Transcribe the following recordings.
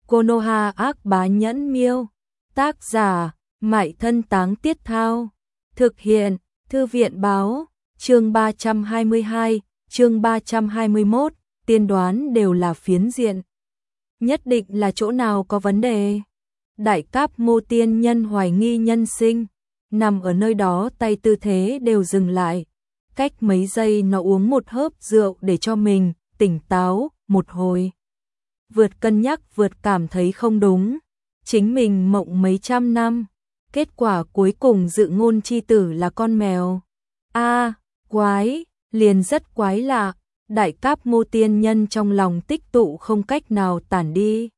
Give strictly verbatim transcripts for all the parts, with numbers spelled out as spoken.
Konoha ác bá nhẫn miêu. Tác giả, Mại Thân Táng Tiết Thao. Thực hiện, Thư viện báo. Chương ba trăm hai mươi hai, chương ba trăm hai mươi mốt, tiên đoán đều là phiến diện. Nhất định là chỗ nào có vấn đề. Đại Cáp Mô tiên nhân hoài nghi nhân sinh, nằm ở nơi đó tay tư thế đều dừng lại. Cách mấy giây nó uống một hớp rượu để cho mình tỉnh táo một hồi. Vượt cân nhắc vượt cảm thấy không đúng. Chính mình mộng mấy trăm năm, kết quả cuối cùng dự ngôn chi tử là con mèo. A, à, quái, liền rất quái lạ. Đại Cáp Mô tiên nhân trong lòng tích tụ không cách nào tản đi.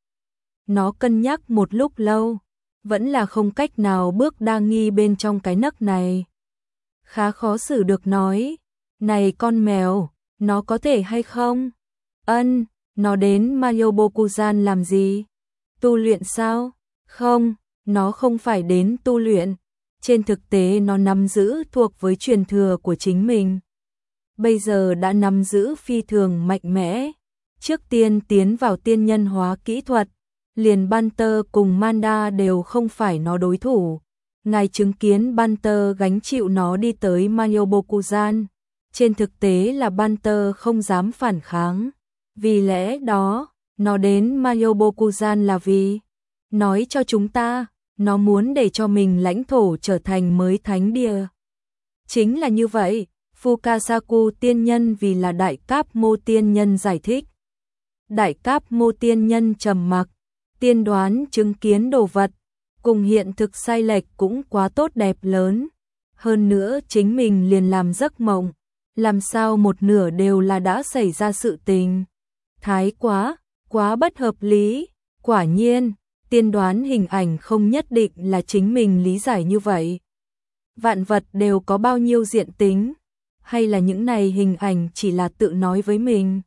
Nó cân nhắc một lúc lâu, vẫn là không cách nào bước đa nghi bên trong cái nấc này. Khá khó xử được nói, này con mèo, nó có thể hay không? Ân, nó đến Mayobokuzan làm gì? Tu luyện sao? Không, nó không phải đến tu luyện. Trên thực tế nó nắm giữ thuộc với truyền thừa của chính mình. Bây giờ đã nắm giữ phi thường mạnh mẽ. Trước tiên tiến vào tiên nhân hóa kỹ thuật, liền Banter cùng Manda đều không phải nó đối thủ. Ngài chứng kiến Banter gánh chịu nó đi tới Mayobokuzan. Trên thực tế là Banter không dám phản kháng. Vì lẽ đó, nó đến Mayobokuzan là vì nói cho chúng ta, nó muốn để cho mình lãnh thổ trở thành mới thánh địa. Chính là như vậy, Fukasaku tiên nhân vì là Đại Cáp Mô tiên nhân giải thích. Đại Cáp Mô tiên nhân trầm mặc, tiên đoán chứng kiến đồ vật, cùng hiện thực sai lệch cũng quá tốt đẹp lớn. Hơn nữa chính mình liền làm giấc mộng, làm sao một nửa đều là đã xảy ra sự tình. Thái quá, quá bất hợp lý, quả nhiên, tiên đoán hình ảnh không nhất định là chính mình lý giải như vậy. Vạn vật đều có bao nhiêu diện tính, hay là những này hình ảnh chỉ là tự nói với mình.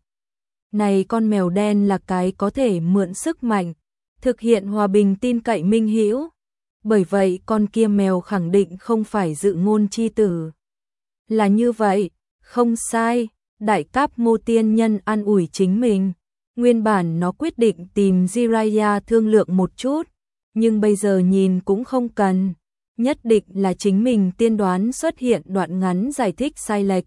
Này con mèo đen là cái có thể mượn sức mạnh, thực hiện hòa bình tin cậy minh hữu. Bởi vậy con kia mèo khẳng định không phải dự ngôn chi tử. Là như vậy, không sai, Đại Cáp Mô tiên nhân an ủi chính mình. Nguyên bản nó quyết định tìm Jiraiya thương lượng một chút, nhưng bây giờ nhìn cũng không cần. Nhất định là chính mình tiên đoán xuất hiện đoạn ngắn giải thích sai lệch.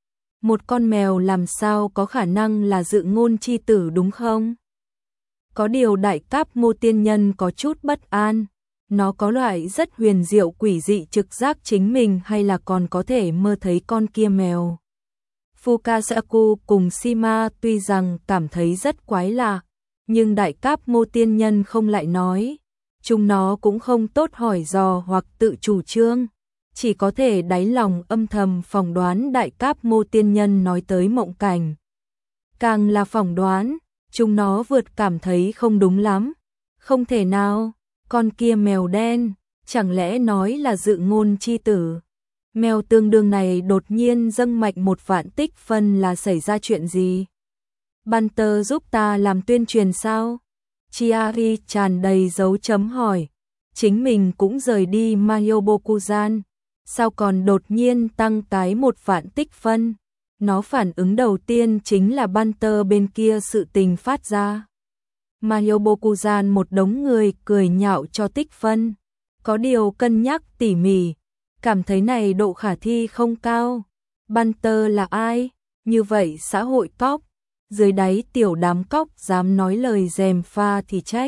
Một con mèo làm sao có khả năng là dự ngôn chi tử đúng không? Có điều Đại Cáp Mô tiên nhân có chút bất an. Nó có loại rất huyền diệu quỷ dị trực giác chính mình hay là còn có thể mơ thấy con kia mèo. Fukasaku cùng Shima tuy rằng cảm thấy rất quái lạ, nhưng Đại Cáp Mô tiên nhân không lại nói. Chúng nó cũng không tốt hỏi dò hoặc tự chủ trương, chỉ có thể đáy lòng âm thầm phỏng đoán Đại Cáp Mô tiên nhân nói tới mộng cảnh. Càng là phỏng đoán, chúng nó vượt cảm thấy không đúng lắm. Không thể nào, con kia mèo đen, chẳng lẽ nói là dự ngôn chi tử. Mèo tương đương này đột nhiên dâng mạch một vạn tích phân là xảy ra chuyện gì? Banter giúp ta làm tuyên truyền sao? Chiari tràn đầy dấu chấm hỏi. Chính mình cũng rời đi Mayobokuzan, sao còn đột nhiên tăng cái một vạn tích phân? Nó phản ứng đầu tiên chính là Banter bên kia sự tình phát ra. Mayobokuzan một đống người cười nhạo cho tích phân. Có điều cân nhắc tỉ mỉ, cảm thấy này độ khả thi không cao. Banter là ai? Như vậy xã hội cóc, dưới đáy tiểu đám cóc dám nói lời dèm pha thì trách.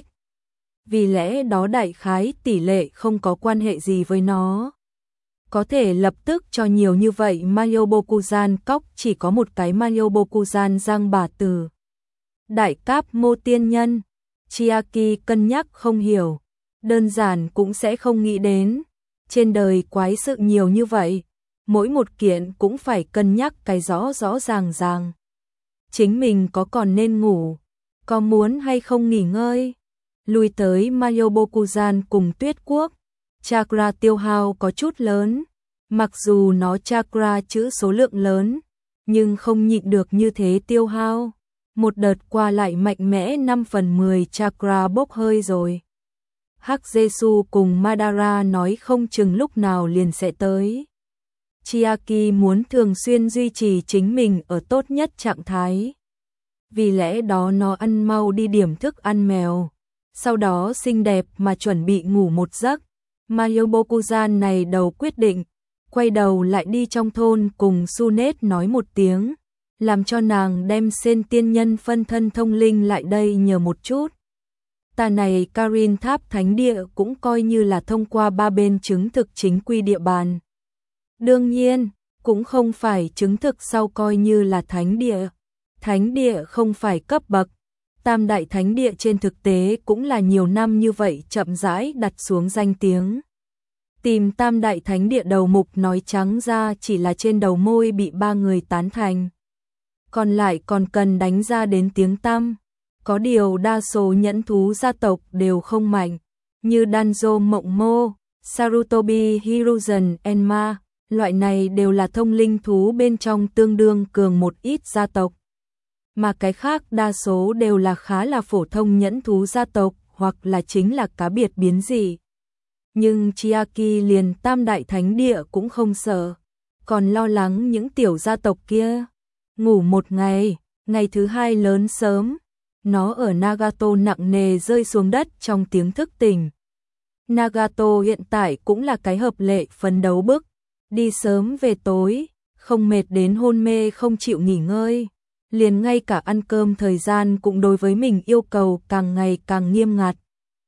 Vì lẽ đó đại khái tỷ lệ không có quan hệ gì với nó. Có thể lập tức cho nhiều như vậy Mayobokuzan cóc chỉ có một cái Mayobokuzan giang bà tử. Đại Cáp Mô tiên nhân, Chiaki cân nhắc không hiểu, đơn giản cũng sẽ không nghĩ đến. Trên đời quái sự nhiều như vậy, mỗi một kiện cũng phải cân nhắc cái rõ rõ ràng ràng. Chính mình có còn nên ngủ, có muốn hay không nghỉ ngơi. Lui tới Mayobokuzan cùng Tuyết Quốc, chakra tiêu hao có chút lớn. Mặc dù nó chakra chữ số lượng lớn, nhưng không nhịn được như thế tiêu hao. Một đợt qua lại mạnh mẽ năm phần mười chakra bốc hơi rồi. Hắc Jesu cùng Madara nói không chừng lúc nào liền sẽ tới. Chiaki muốn thường xuyên duy trì chính mình ở tốt nhất trạng thái. Vì lẽ đó nó ăn mau đi điểm thức ăn mèo. sau đó xinh đẹp mà chuẩn bị ngủ một giấc. Mayobokuzan này đầu quyết định, quay đầu lại đi trong thôn cùng Sunet nói một tiếng, làm cho nàng đem Sen tiên nhân phân thân thông linh lại đây nhờ một chút. Ta này Karin Tháp Thánh Địa cũng coi như là thông qua ba bên chứng thực chính quy địa bàn. Đương nhiên, cũng không phải chứng thực sau coi như là thánh địa. Thánh địa không phải cấp bậc. Tam đại thánh địa trên thực tế cũng là nhiều năm như vậy chậm rãi đặt xuống danh tiếng. Tìm tam đại thánh địa đầu mục nói trắng ra chỉ là trên đầu môi bị ba người tán thành. Còn lại còn cần đánh ra đến tiếng tăm. Có điều đa số nhẫn thú gia tộc đều không mạnh, như Danzo Mộng Mô, Sarutobi Hiruzen Enma, loại này đều là thông linh thú bên trong tương đương cường một ít gia tộc. Mà cái khác đa số đều là khá là phổ thông nhẫn thú gia tộc hoặc là chính là cá biệt biến dị. Nhưng Chiaki liền tam đại thánh địa cũng không sợ, còn lo lắng những tiểu gia tộc kia. Ngủ một ngày, ngày thứ hai lớn sớm, nó ở Nagato nặng nề rơi xuống đất trong tiếng thức tỉnh. Nagato hiện tại cũng là cái hợp lệ phấn đấu bức, đi sớm về tối, không mệt đến hôn mê không chịu nghỉ ngơi. Liền ngay cả ăn cơm thời gian cũng đối với mình yêu cầu càng ngày càng nghiêm ngặt.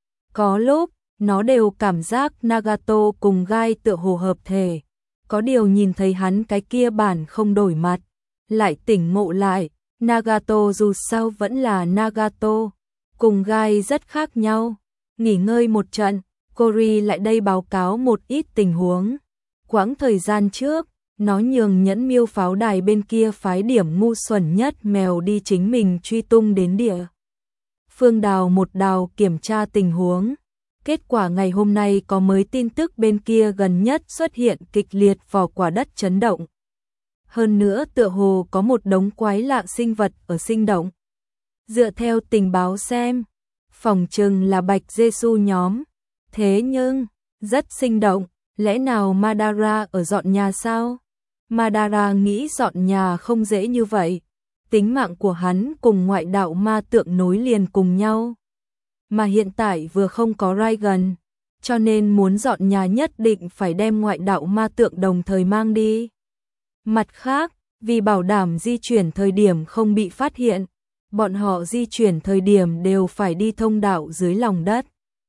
Có lúc, nó đều cảm giác Nagato cùng Gai tựa hồ hợp thể. Có điều nhìn thấy hắn cái kia bản không đổi mặt, lại tỉnh ngộ lại, Nagato dù sao vẫn là Nagato, cùng Gai rất khác nhau. Nghỉ ngơi một trận, Cory lại đây báo cáo một ít tình huống. Quãng thời gian trước, nó nhường nhẫn miêu pháo đài bên kia phái điểm ngu xuẩn nhất mèo đi chính mình truy tung đến địa. Phương Đào một đào kiểm tra tình huống. Kết quả ngày hôm nay có mới tin tức bên kia gần nhất xuất hiện kịch liệt vỏ quả đất chấn động. Hơn nữa tựa hồ có một đống quái lạ sinh vật ở sinh động. Dựa theo tình báo xem, phòng trừng là Bạch Giê-xu nhóm. Thế nhưng, rất sinh động, lẽ nào Madara ở dọn nhà sao? Madara nghĩ dọn nhà không dễ như vậy. Tính mạng của hắn cùng ngoại đạo ma tượng nối liền cùng nhau. Mà hiện tại vừa không có Raigan, cho nên muốn dọn nhà nhất định phải đem ngoại đạo ma tượng đồng thời mang đi. Mặt khác, vì bảo đảm di chuyển thời điểm không bị phát hiện, bọn họ di chuyển thời điểm đều phải đi thông đạo dưới lòng đất.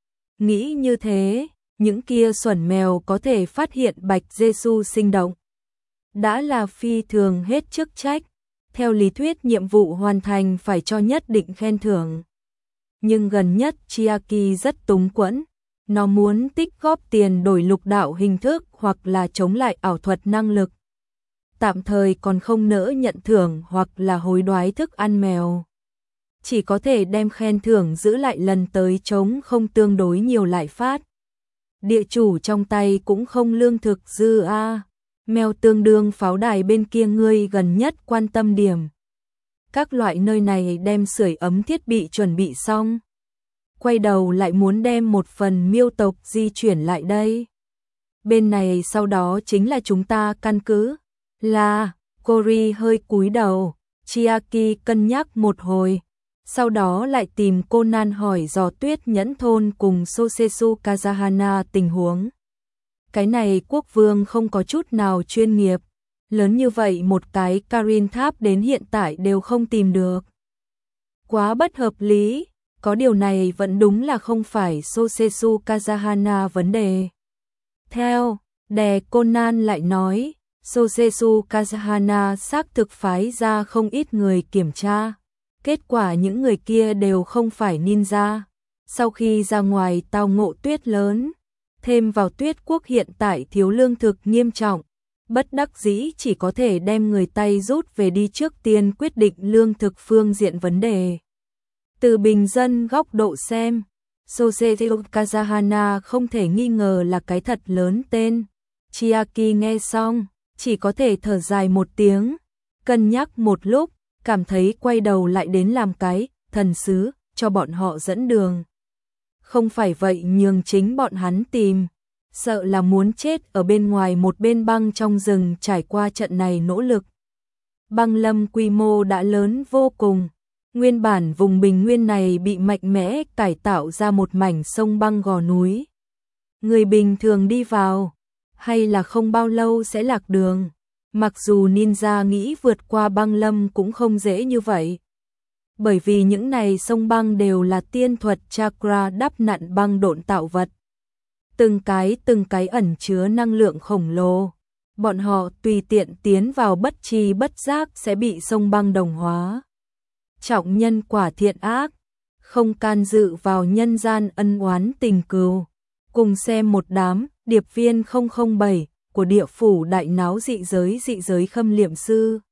Nghĩ như thế, những kia xuẩn mèo có thể phát hiện Bạch Giê-xu sinh động. Đã là phi thường hết chức trách, theo lý thuyết nhiệm vụ hoàn thành phải cho nhất định khen thưởng. Nhưng gần nhất Chiaki rất túng quẫn, nó muốn tích góp tiền đổi lục đạo hình thức hoặc là chống lại ảo thuật năng lực. Tạm thời còn không nỡ nhận thưởng hoặc là hối đoái thức ăn mèo. Chỉ có thể đem khen thưởng giữ lại lần tới chống không tương đối nhiều lại phát. Địa chủ trong tay cũng không lương thực dư a. Mèo tương đương pháo đài bên kia ngươi gần nhất quan tâm điểm. Các loại nơi này đem sưởi ấm thiết bị chuẩn bị xong. Quay đầu lại muốn đem một phần miêu tộc di chuyển lại đây. Bên này sau đó chính là chúng ta căn cứ. Là, Cory hơi cúi đầu, Chiaki cân nhắc một hồi. Sau đó lại tìm Conan hỏi dò Tuyết Nhẫn Thôn cùng Sosesu Kazahana tình huống. Cái này quốc vương không có chút nào chuyên nghiệp. Lớn như vậy một cái Karin Tháp đến hiện tại đều không tìm được. Quá bất hợp lý, có điều này vẫn đúng là không phải Sosesu Kazahana vấn đề. Theo, đè Conan lại nói, Sosesu Kazahana xác thực phái ra không ít người kiểm tra. Kết quả những người kia đều không phải ninja. Sau khi ra ngoài tao ngộ tuyết lớn, thêm vào tuyết quốc hiện tại thiếu lương thực nghiêm trọng, bất đắc dĩ chỉ có thể đem người Tây rút về đi trước tiên quyết định lương thực phương diện vấn đề. Từ bình dân góc độ xem, Sosesu Kazahana không thể nghi ngờ là cái thật lớn tên. Chiaki nghe xong, chỉ có thể thở dài một tiếng, cân nhắc một lúc, cảm thấy quay đầu lại đến làm cái thần sứ cho bọn họ dẫn đường. Không phải vậy nhường chính bọn hắn tìm, sợ là muốn chết ở bên ngoài một bên băng trong rừng trải qua trận này nỗ lực. Băng lâm quy mô đã lớn vô cùng, Nguyên bản vùng bình nguyên này bị mạnh mẽ cải tạo ra một mảnh sông băng gò núi. Người bình thường đi vào, hay là không bao lâu sẽ lạc đường. Mặc dù ninja nghĩ vượt qua băng lâm cũng không dễ như vậy. Bởi vì những này sông băng đều là tiên thuật chakra đắp nặn băng độn tạo vật. Từng cái từng cái ẩn chứa năng lượng khổng lồ. Bọn họ tùy tiện tiến vào bất tri bất giác sẽ bị sông băng đồng hóa. Trọng nhân quả thiện ác, không can dự vào nhân gian ân oán tình cừu. Cùng xem một đám điệp viên không không bảy của địa phủ đại náo dị giới dị giới khâm liệm sư.